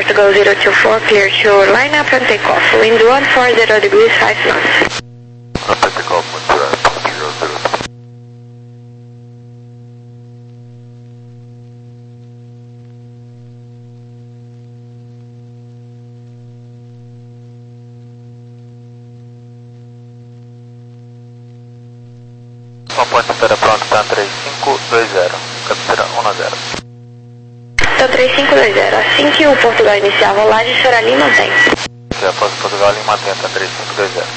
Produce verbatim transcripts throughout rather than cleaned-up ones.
Portugal zero two four, clear to line up and take off. Wind one four zero degrees, five knots. Take off, Portugal zero two. Uma ponte espera pronto, tá três cinco dois zero, captura um zero. Então três cinco dois zero, assim que o Portugal iniciar a rolagem, será ali e mantém. Se após o Portugal, ali mantém, tá três cinco dois zero.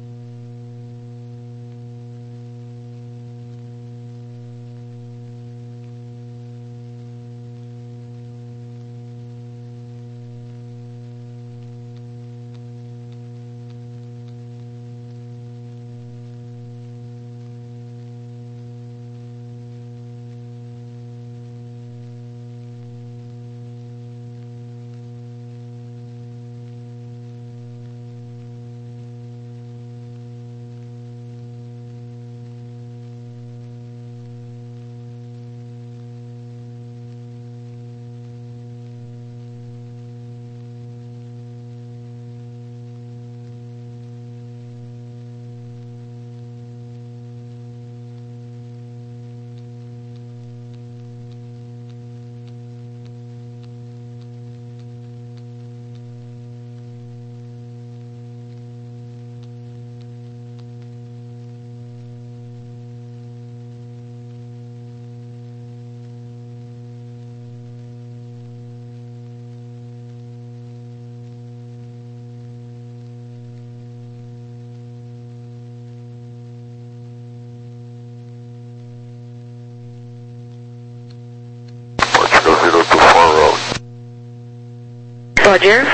Roger.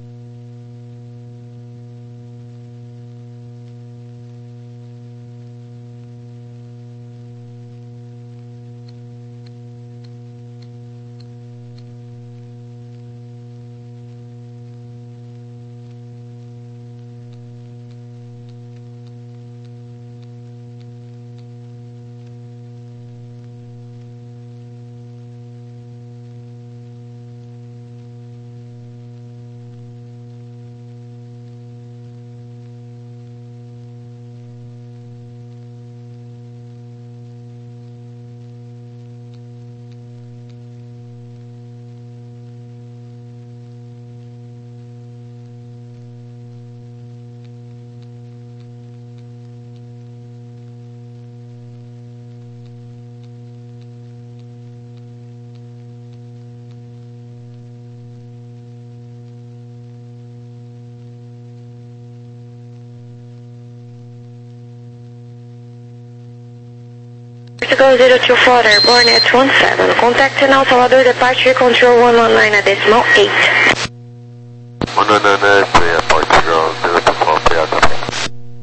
Portugal zero two four, airborne at one seven. Contact now, Salvador, departure control one one nine at decimal eight. one one nine at Portugal zero two four, P R.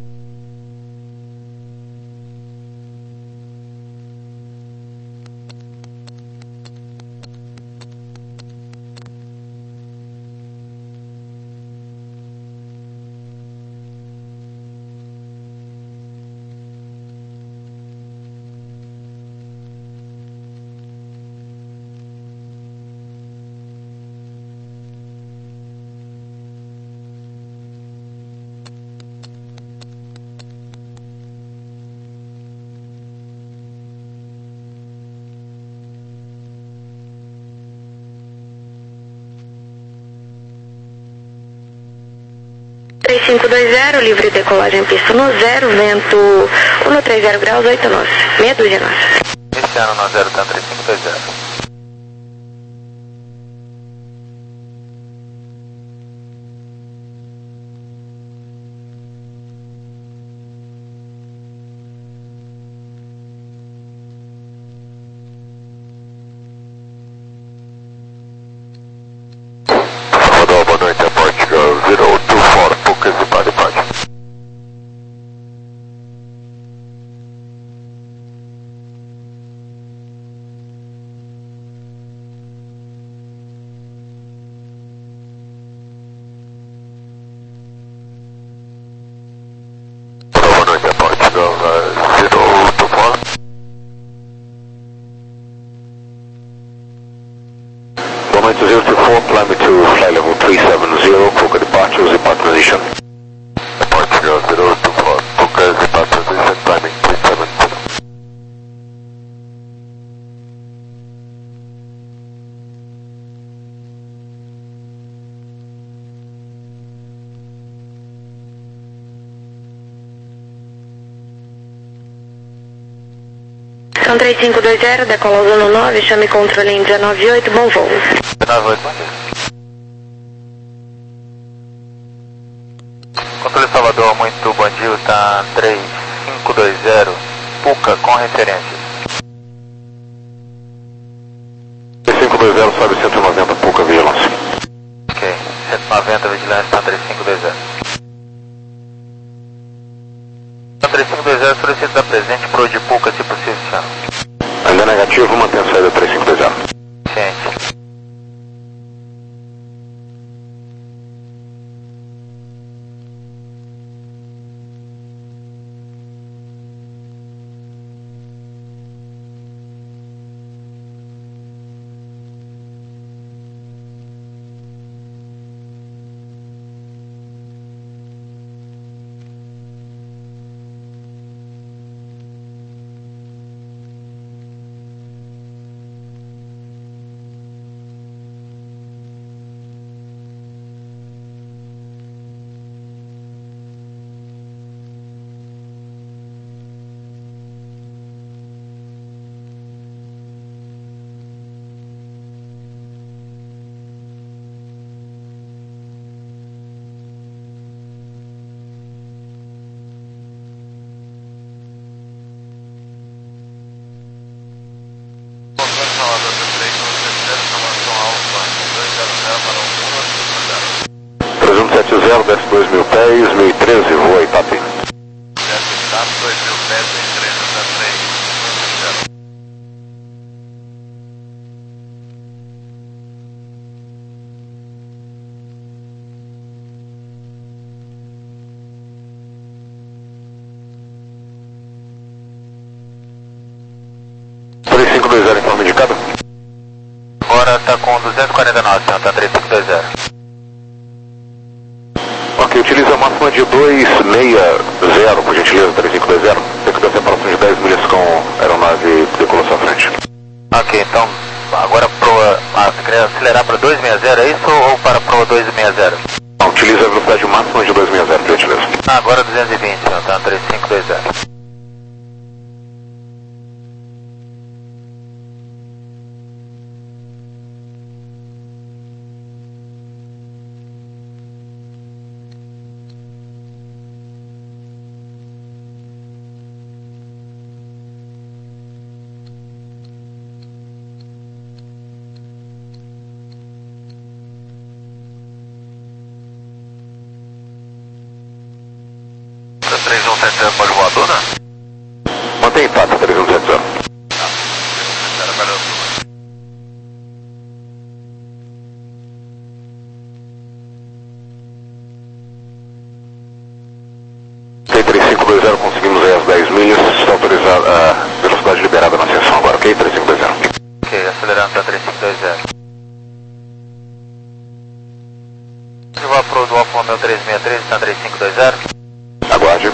três cinco dois zero, livre decolagem pista no zero, vento um três zero graus, oito nós, meia dúzia nós. Iniciando no zero, tá três cinco dois zero. Salvador, boa noite, Portugal zero two four, Focus e Padre Padre. Boa noite, Portugal zero two four. Boa noite, zero two four, climb to flight level three seven zero, Puka departure, zip out transition. Departure zero two four, Puka zip out transition, timing three seven zero. São três cinco dois zero, decola zona nove, chame controle em dezenove oito, bom voo. dezenove oito, bom dia. Controle Salvador, muito bom dia, está três cinco dois zero, Puka com referência. três cinco dois zero, sobe cento e noventa, Puka, vigilância. Ok, cento e noventa, vigilância, está três cinco dois zero. três cinco dois zero, solicito da presente pro de Puka, se possível, senhor. Ainda negativo, mantém a saída três cinco dois zero. Ciente. trezentos e setenta, desce dois mil pés, mil e treze, voa Itapi. Desce Itapi, dois mil pés, mil e treze, está três zero. três cinco dois zero, informe indicado. Agora está com duzentos e quarenta e nove, senhor, está três cinco dois zero. Ok, utiliza a máxima de dois seis zero, por gentileza, três cinco dois zero. Tem que dar separação de dez milhas com a aeronave que decolou sua frente. Ok, então, agora proa, ah, você quer acelerar para duzentos e sessenta, é isso, ou para proa duzentos e sessenta? Não, utiliza a velocidade máxima de duzentos e sessenta, por gentileza. Ah, agora duzentos e vinte, senhor, tá, três cinco dois zero. três um sete zero pode voar, dona? Mantém Itapi, três um sete zero. Ok, três cinco dois zero, conseguimos aí as dez milhas, está autorizada a velocidade liberada na seção agora, ok? três cinco dois zero. Ok, acelerando para três cinco dois zero. Se voar pro do Alfa Romeo três seis três, está três cinco dois zero. Aguarde.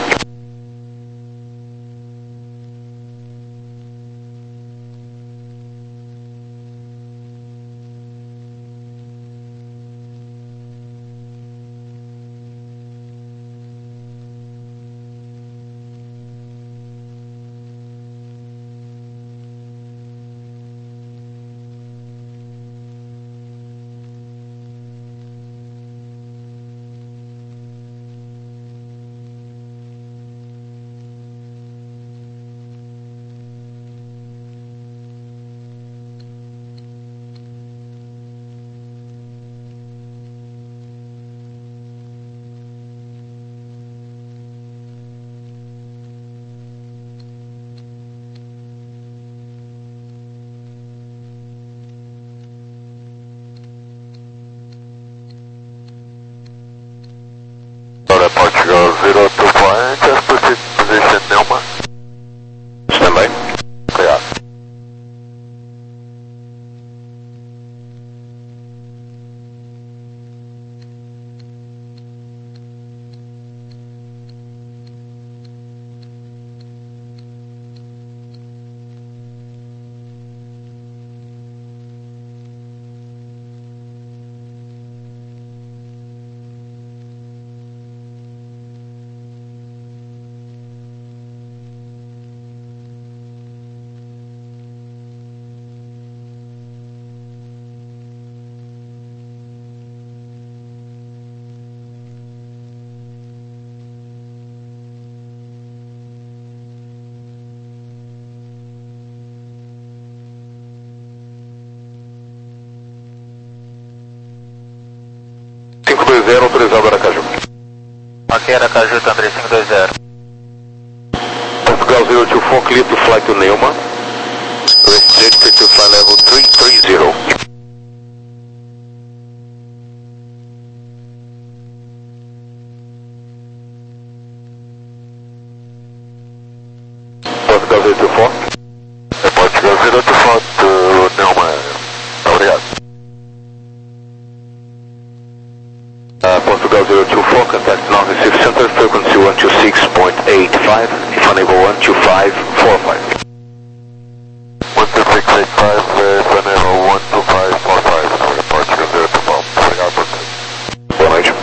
aqui, Aracaju, André cinco dois zero. Portugal zero two four, clear to fly to Neuma. Restricted to fly level three three zero. Portugal zero two four. É Portugal zero two four, to Neuma. Obrigado. Uh, Portugal zero two four, contact North Recife Center, frequency one two six point eight five, if unable one two five four five. one two six eight five, if unable one two five four five, Portugal zero two four. Obrigado por tudo. Boa noite.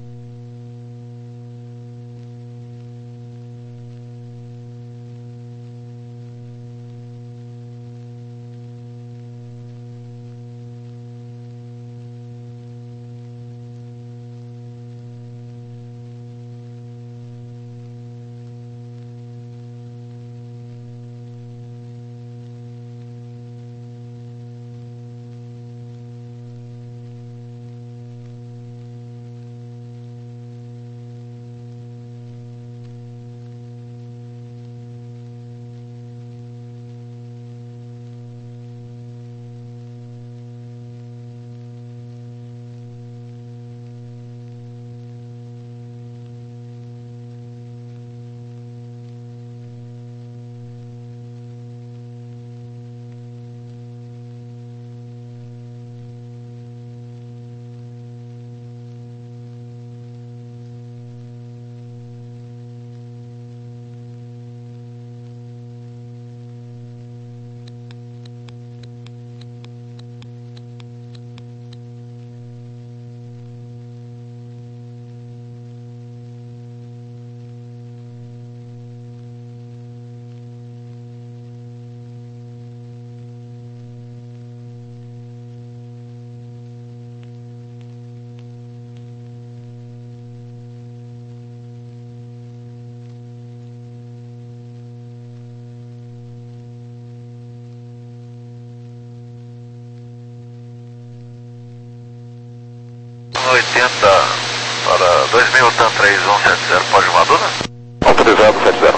oitenta para dois mil, TAM três um sete zero, pode uma dúvida? Autorizado sete zero.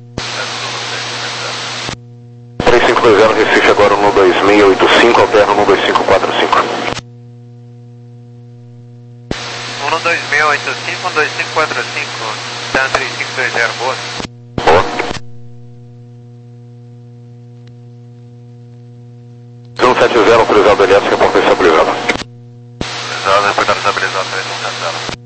três cinco dois zero, Recife agora no dois seis oito cinco, alterno no dois cinco quatro cinco. um dois seis oito cinco, dois cinco quatro cinco, TAM três cinco dois zero, boa. Boa. um sete zero, autorizado L S, reporta estabilizado. Autorizado, reportar estabilizado, três um sete zero.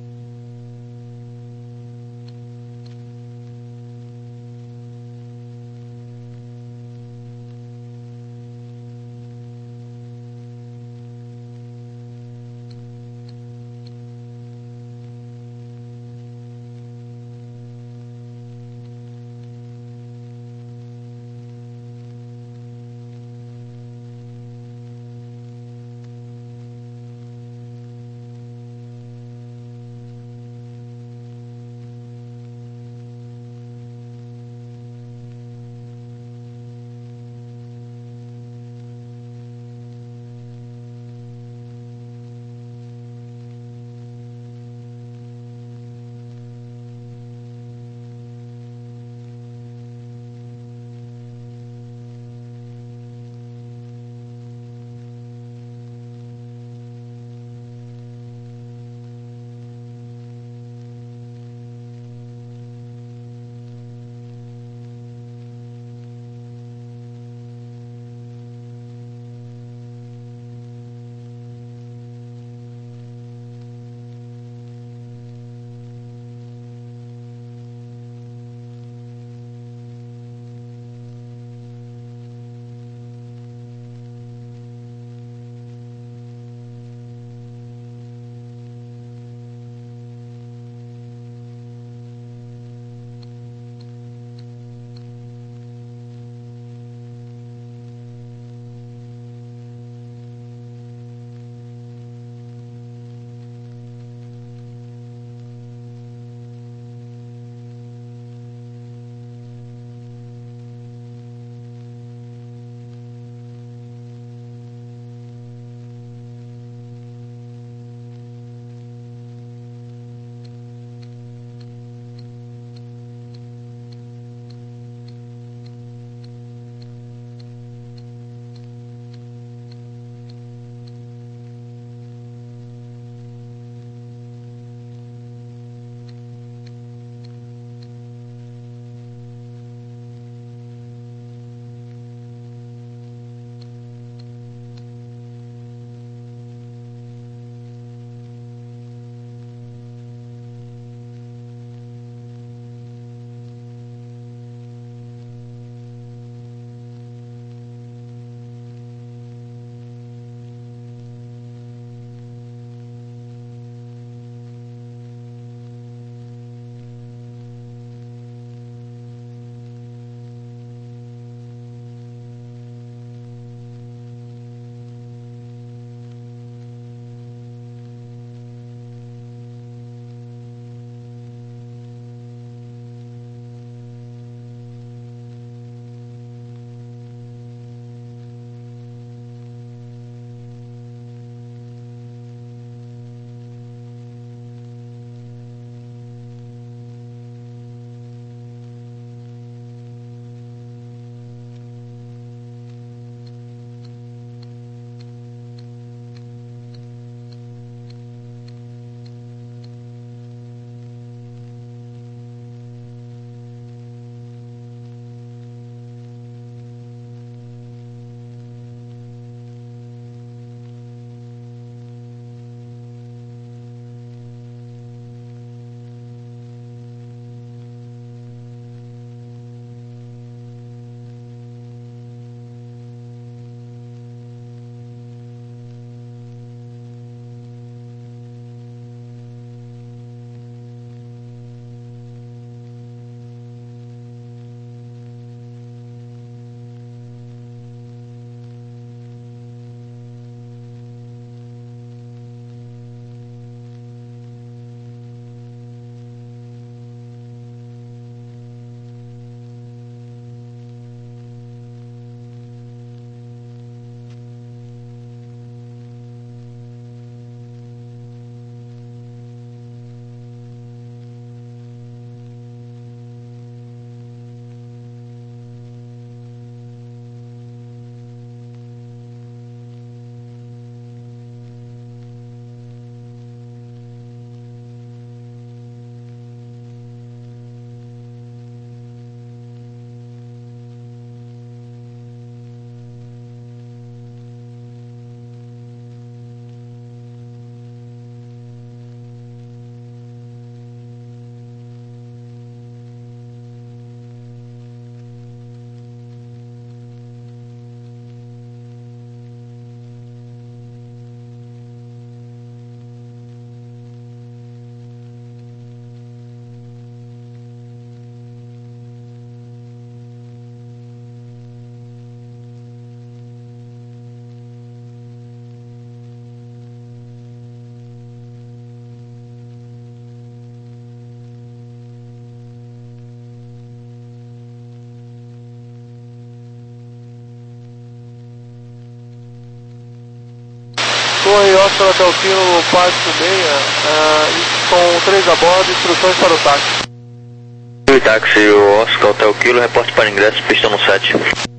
Torre Oscar Hotel Kilo, Pátio meia, uh, com três a bordo, instruções para o táxi. O táxi, o Oscar Hotel Kilo, reporte para ingresso, pista no sete.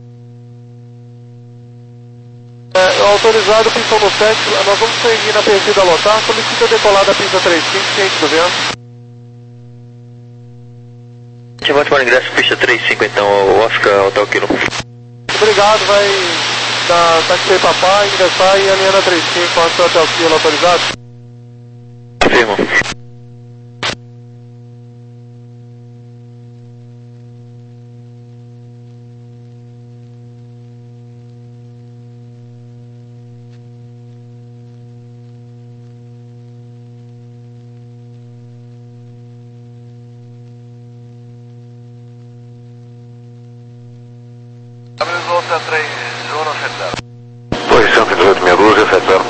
É, autorizado, pista no sete, nós vamos seguir na descida a lotar, solicita decolada a pista trinta e cinco, ciente do vento. Reporte para ingresso, pista trinta e cinco, então, o Oscar Hotel Kilo. Obrigado, vai da táxi papai, ingressar e alinhar na trinta e cinco, Oscar Hotel Kilo, autorizado? Afirmo. Posição cento e dezoito, meia dúzia, sete zero.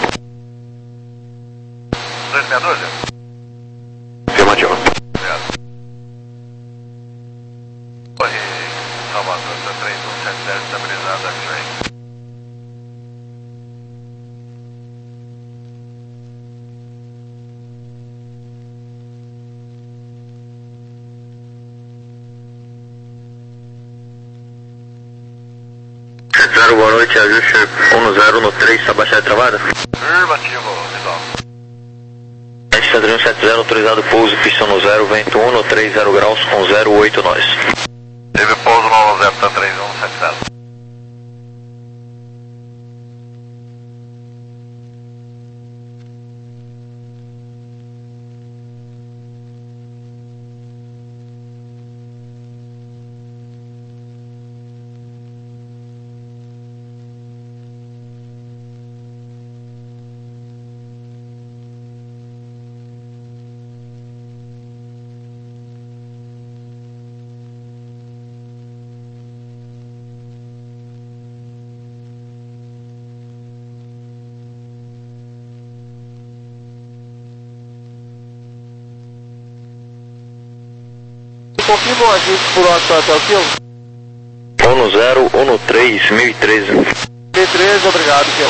dois meia dúzia? Afirmativo. Certo. Torre Salvador, três um sete zero, estabilizada, X-Ray. zero, boa noite, ajuste um zero no três, abaixar a travada? Afirmativo, Vidal. Esquadrão sete zero, autorizado pouso, pista no zero, vento um no três zero graus com zero oito nós. Teve pouso no zero, três um sete zero. Confirma o ajuste por Oscar Hotel Kilo? um no zero, um no três, mil e treze. mil e treze, obrigado, Kilo.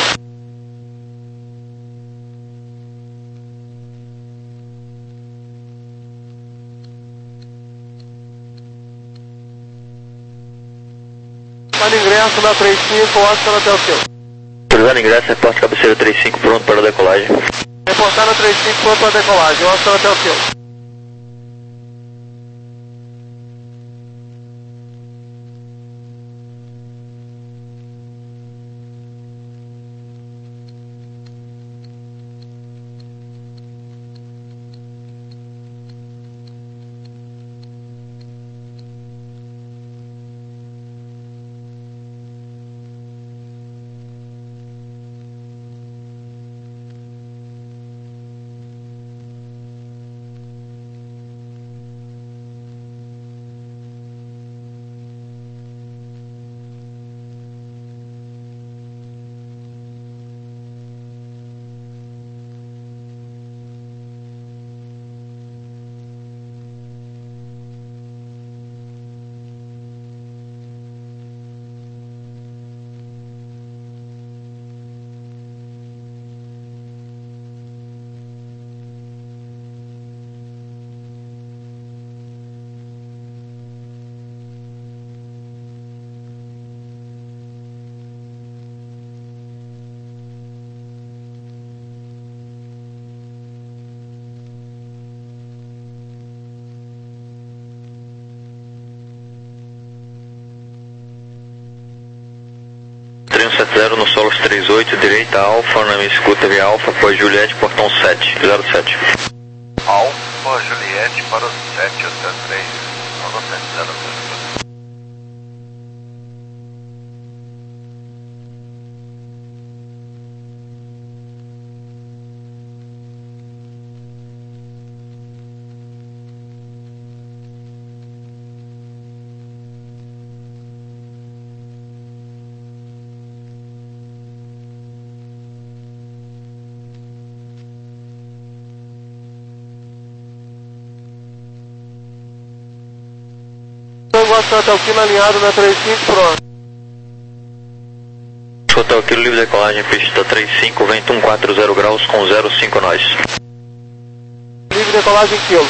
Para ingresso na trinta e cinco, Oscar Hotel Kilo. Autorizado ingresso, reporte cabeceira trinta e cinco, pronto para a decolagem. Reportar na trinta e cinco, pronto para a decolagem, Oscar Hotel Kilo. três um sete zero no Solos trinta e oito, direita Alfa, na minha escuta via Alfa, após Juliette, portão sete, zero sete. Alfa, Juliette para o sete, até três, nove sete zero. Oscar Hotel Kilo alinhado na trinta e cinco, pronto. Hotel Kilo, livre decolagem, pista trinta e cinco, vento cento e quarenta graus com zero cinco nós. Livre decolagem Kilo.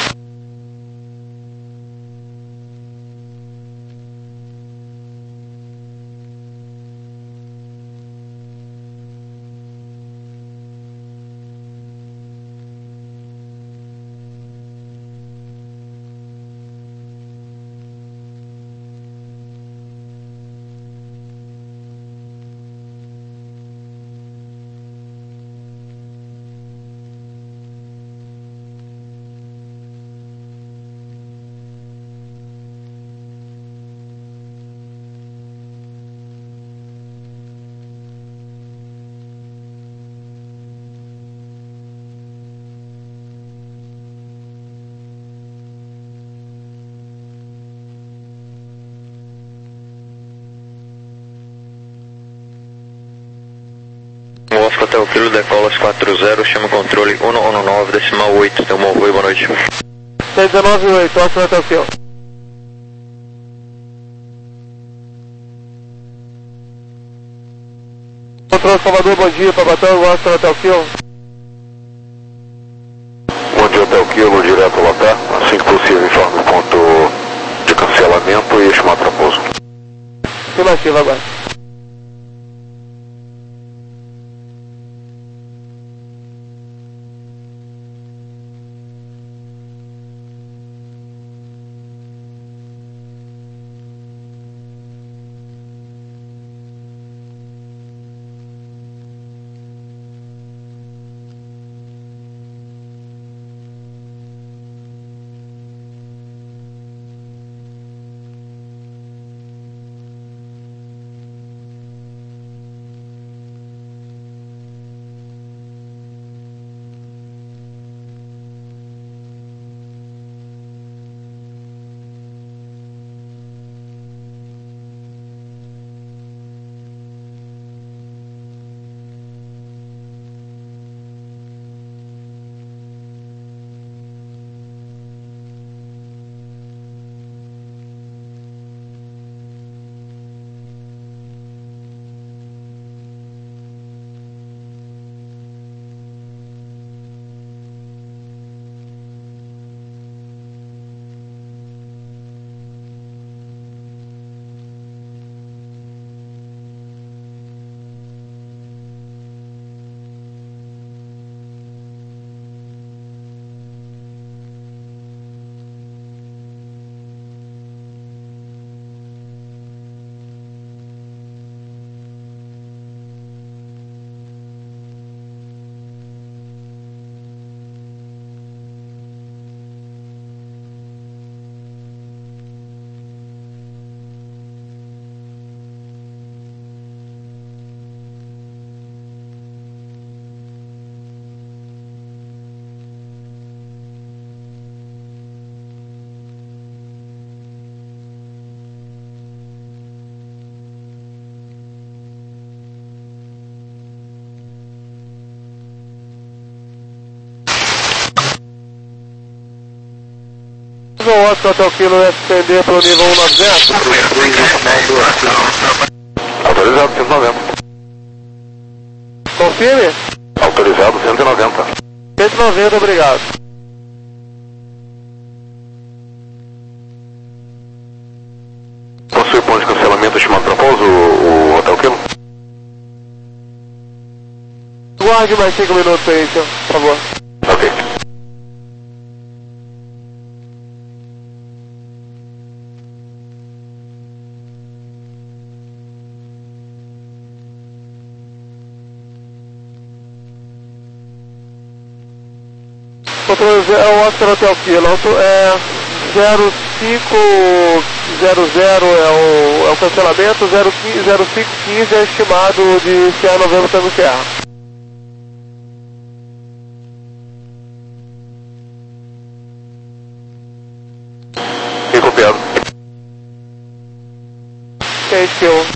Oscar Hotel Kilo, decola às quatro zero, chama o controle cento e dezenove, decimal oito, tem um bom voo, boa noite. cento e dezenove, oito, Oscar Hotel Kilo. Controle Salvador, bom dia, Pabatão, Oscar Hotel Kilo. Bom dia, Hotel Kilo, direto Lotar. Assim que possível, informe o ponto de cancelamento e chamar para pouso. Afirmativo, agora. O Oscar Hotel Kilo S P D para o nível cento e noventa. Autorizado cento e noventa. Confirme? Autorizado cento e noventa. cento e noventa, obrigado. Possui ponto de cancelamento chamado para pouso, o, o Hotel Kilo? Guarde mais cinco minutos aí, senhor, por favor. Ok. Controle é o Oscar Hotel Kilo, é zero cinco zero zero é o, é o cancelamento, zero cinco quinze é estimado de Sierra Novembro Tango Sierra. E copiado. Quente Kilo.